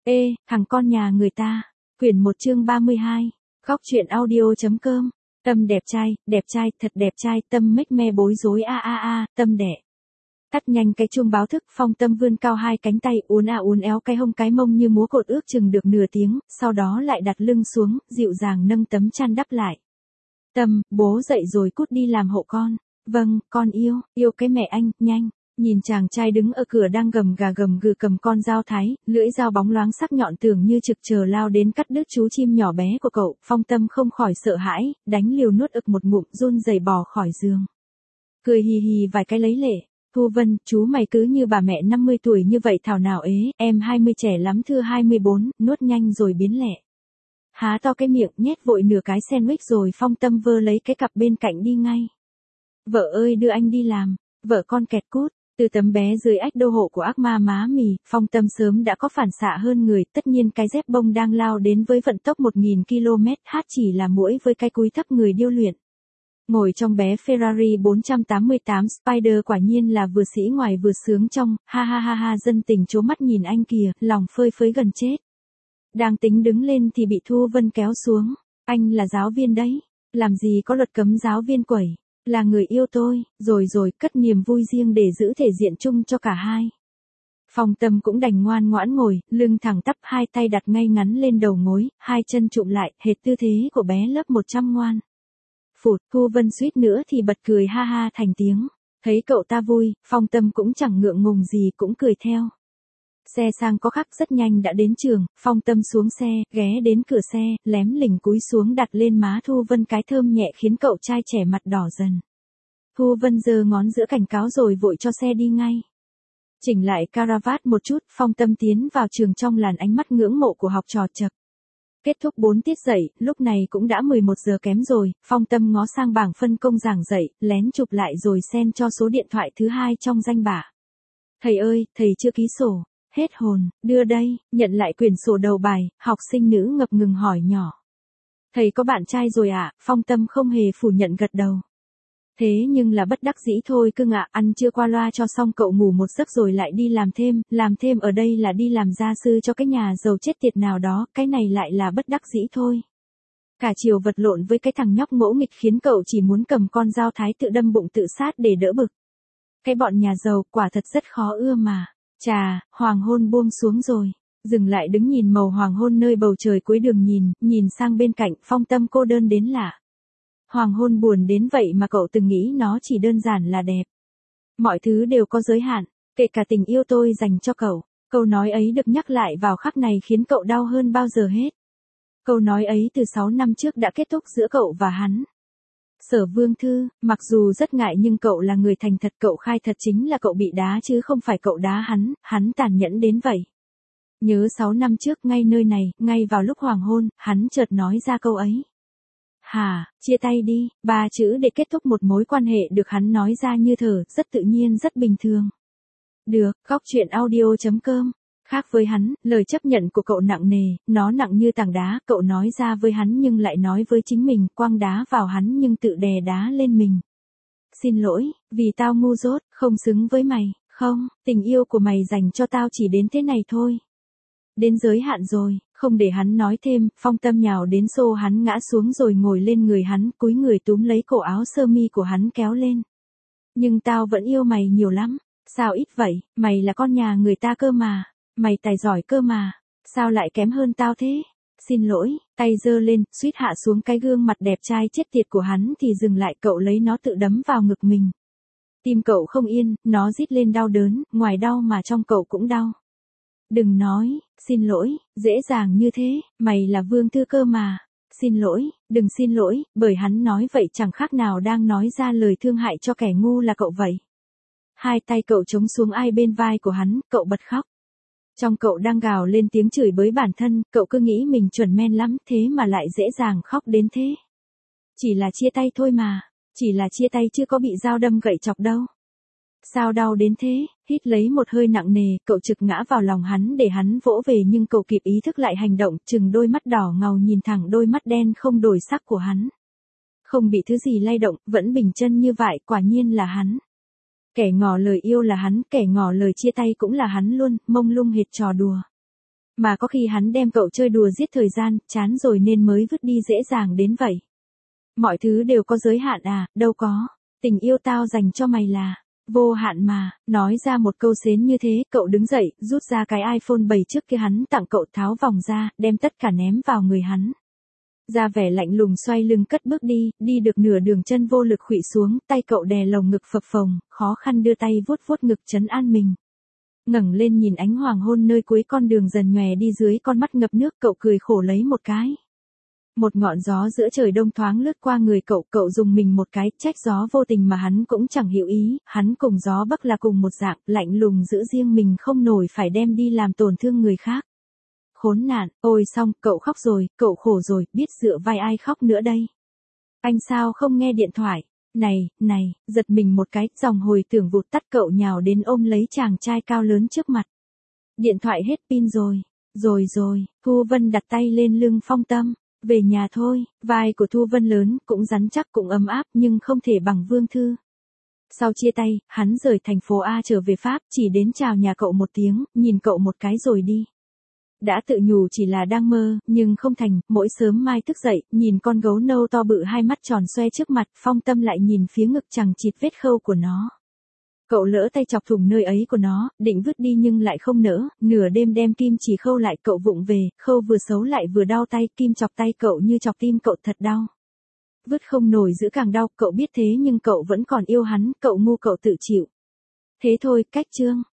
Ê, thằng con nhà người ta. Quyển 1 chương 32. Góc truyện audio.com. Tâm đẹp trai, thật đẹp trai, Tâm mếch me bối rối Tâm đẻ. Tắt nhanh cái chuông báo thức, Phong Tâm vươn cao hai cánh tay, uốn éo cái hông cái mông như múa cột ước chừng được nửa tiếng, sau đó lại đặt lưng xuống, dịu dàng nâng tấm chăn đắp lại. Tâm, bố dậy rồi cút đi làm hộ con. Vâng, con yêu cái mẹ anh, nhanh. Nhìn chàng trai đứng ở cửa đang gầm gà gầm gừ cầm con dao thái, lưỡi dao bóng loáng sắc nhọn tưởng như trực chờ lao đến cắt đứt chú chim nhỏ bé của cậu, Phong Tâm không khỏi sợ hãi, đánh liều nuốt ực một ngụm run rẩy bò khỏi giường. Cười hì hì vài cái lấy lệ, Thu Vân, chú mày cứ như bà mẹ 50 tuổi như vậy thảo nào ế, em 20 trẻ lắm thưa 24, nuốt nhanh rồi biến lẹ. Há to cái miệng nhét vội nửa cái sandwich rồi Phong Tâm vơ lấy cái cặp bên cạnh đi ngay. Vợ ơi đưa anh đi làm, vợ con kẹt cút. Từ tấm bé dưới ách đô hộ của ác ma má mì, Phong Tâm sớm đã có phản xạ hơn người, tất nhiên cái dép bông đang lao đến với vận tốc 1000 km/h chỉ là muỗi với cái cúi thấp người điêu luyện. Ngồi trong bé Ferrari 488 Spider quả nhiên là vừa sĩ ngoài vừa sướng trong, ha, dân tình trố mắt nhìn anh kìa, lòng phơi phới gần chết. Đang tính đứng lên thì bị Thu Vân kéo xuống, anh là giáo viên đấy, làm gì có luật cấm giáo viên quẩy. Là người yêu tôi, rồi cất niềm vui riêng để giữ thể diện chung cho cả hai. Phong Tâm cũng đành ngoan ngoãn ngồi, lưng thẳng tắp hai tay đặt ngay ngắn lên đầu gối, hai chân trụm lại, hệt tư thế của bé lớp 100 ngoan. Phụt, Thu Vân suýt nữa thì bật cười ha thành tiếng. Thấy cậu ta vui, Phong Tâm cũng chẳng ngượng ngùng gì cũng cười theo. Xe sang có khắc rất nhanh đã đến trường, Phong Tâm xuống xe, ghé đến cửa xe, lém lỉnh cúi xuống đặt lên má Thu Vân cái thơm nhẹ khiến cậu trai trẻ mặt đỏ dần. Thu Vân giơ ngón giữa cảnh cáo rồi vội cho xe đi ngay. Chỉnh lại caravat một chút, Phong Tâm tiến vào trường trong làn ánh mắt ngưỡng mộ của học trò chậc. Kết thúc 4 tiết dạy, lúc này cũng đã 11 giờ kém rồi, Phong Tâm ngó sang bảng phân công giảng dạy, lén chụp lại rồi send cho số điện thoại thứ 2 trong danh bạ. Thầy ơi, thầy chưa ký sổ. Hết hồn, đưa đây, nhận lại quyển sổ đầu bài, học sinh nữ ngập ngừng hỏi nhỏ. Thầy có bạn trai rồi ạ, Phong Tâm không hề phủ nhận gật đầu. Thế nhưng là bất đắc dĩ thôi cưng ạ, ăn chưa qua loa cho xong cậu ngủ một giấc rồi lại đi làm thêm ở đây là đi làm gia sư cho cái nhà giàu chết tiệt nào đó, cái này lại là bất đắc dĩ thôi. Cả chiều vật lộn với cái thằng nhóc ngỗ nghịch khiến cậu chỉ muốn cầm con dao thái tự đâm bụng tự sát để đỡ bực. Cái bọn nhà giàu quả thật rất khó ưa mà. Chà, hoàng hôn buông xuống rồi. Dừng lại đứng nhìn màu hoàng hôn nơi bầu trời cuối đường nhìn sang bên cạnh, Phong Tâm cô đơn đến lạ. Hoàng hôn buồn đến vậy mà cậu từng nghĩ nó chỉ đơn giản là đẹp. Mọi thứ đều có giới hạn, kể cả tình yêu tôi dành cho cậu. Câu nói ấy được nhắc lại vào khắc này khiến cậu đau hơn bao giờ hết. Câu nói ấy từ 6 năm trước đã kết thúc giữa cậu và hắn. Sở Vương Thư, mặc dù rất ngại nhưng cậu là người thành thật, cậu khai thật chính là cậu bị đá chứ không phải cậu đá hắn tàn nhẫn đến vậy. Nhớ 6 năm trước ngay nơi này, ngay vào lúc hoàng hôn, hắn chợt nói ra câu ấy. Hả, chia tay đi, 3 chữ để kết thúc một mối quan hệ được hắn nói ra như thở, rất tự nhiên rất bình thường. Được, góc truyện audio.com. Khác với hắn, lời chấp nhận của cậu nặng nề, nó nặng như tảng đá, cậu nói ra với hắn nhưng lại nói với chính mình, quăng đá vào hắn nhưng tự đè đá lên mình. Xin lỗi, vì tao ngu dốt, không xứng với mày, không, tình yêu của mày dành cho tao chỉ đến thế này thôi. Đến giới hạn rồi, không để hắn nói thêm, Phong Tâm nhào đến xô hắn ngã xuống rồi ngồi lên người hắn, cúi người túm lấy cổ áo sơ mi của hắn kéo lên. Nhưng tao vẫn yêu mày nhiều lắm, sao ít vậy, mày là con nhà người ta cơ mà. Mày tài giỏi cơ mà, sao lại kém hơn tao thế? Xin lỗi, tay giơ lên, suýt hạ xuống cái gương mặt đẹp trai chết tiệt của hắn thì dừng lại, cậu lấy nó tự đấm vào ngực mình. Tim cậu không yên, nó rít lên đau đớn, ngoài đau mà trong cậu cũng đau. Đừng nói, xin lỗi, dễ dàng như thế, mày là Vương Thư cơ mà. Xin lỗi, đừng xin lỗi, bởi hắn nói vậy chẳng khác nào đang nói ra lời thương hại cho kẻ ngu là cậu vậy. Hai tay cậu chống xuống ai bên vai của hắn, cậu bật khóc. Trong cậu đang gào lên tiếng chửi bới bản thân, cậu cứ nghĩ mình chuẩn men lắm thế mà lại dễ dàng khóc đến thế. Chỉ là chia tay thôi mà, chỉ là chia tay chứ có bị dao đâm gậy chọc đâu. Sao đau đến thế, hít lấy một hơi nặng nề, cậu trực ngã vào lòng hắn để hắn vỗ về nhưng cậu kịp ý thức lại hành động, chừng đôi mắt đỏ ngầu nhìn thẳng đôi mắt đen không đổi sắc của hắn. Không bị thứ gì lay động, vẫn bình chân như vậy, quả nhiên là hắn. Kẻ ngỏ lời yêu là hắn, kẻ ngỏ lời chia tay cũng là hắn luôn, mông lung hệt trò đùa. Mà có khi hắn đem cậu chơi đùa giết thời gian, chán rồi nên mới vứt đi dễ dàng đến vậy. Mọi thứ đều có giới hạn à, đâu có. Tình yêu tao dành cho mày là vô hạn mà. Nói ra một câu xến như thế, cậu đứng dậy, rút ra cái iPhone 7 trước kia hắn tặng cậu, tháo vòng ra, đem tất cả ném vào người hắn. Ra vẻ lạnh lùng xoay lưng cất bước đi được nửa đường chân vô lực khuỵu xuống, tay cậu đè lồng ngực phập phồng, khó khăn đưa tay vuốt vuốt ngực trấn an mình. Ngẩng lên nhìn ánh hoàng hôn nơi cuối con đường dần nhòe đi dưới con mắt ngập nước, cậu cười khổ lấy một cái. Một ngọn gió giữa trời đông thoáng lướt qua người cậu, cậu dùng mình một cái, trách gió vô tình mà hắn cũng chẳng hiểu ý, hắn cùng gió bắc là cùng một dạng, lạnh lùng giữ riêng mình không nổi phải đem đi làm tổn thương người khác. Khốn nạn, ôi xong, cậu khóc rồi, cậu khổ rồi, biết dựa vai ai khóc nữa đây. Anh sao không nghe điện thoại? Này, giật mình một cái, dòng hồi tưởng vụt tắt, cậu nhào đến ôm lấy chàng trai cao lớn trước mặt. Điện thoại hết pin rồi. Rồi, Thu Vân đặt tay lên lưng Phong Tâm. Về nhà thôi, vai của Thu Vân lớn, cũng rắn chắc cũng ấm áp nhưng không thể bằng Vương Thư. Sau chia tay, hắn rời thành phố A trở về Pháp, chỉ đến chào nhà cậu một tiếng, nhìn cậu một cái rồi đi. Đã tự nhủ chỉ là đang mơ, nhưng không thành, mỗi sớm mai thức dậy, nhìn con gấu nâu to bự hai mắt tròn xoe trước mặt, Phong Tâm lại nhìn phía ngực chằng chịt vết khâu của nó. Cậu lỡ tay chọc thủng nơi ấy của nó, định vứt đi nhưng lại không nỡ, nửa đêm đem kim chỉ khâu lại, cậu vụng về, khâu vừa xấu lại vừa đau tay, kim chọc tay cậu như chọc tim cậu thật đau. Vứt không nổi giữ càng đau, cậu biết thế nhưng cậu vẫn còn yêu hắn, cậu ngu cậu tự chịu. Thế thôi, cách chương.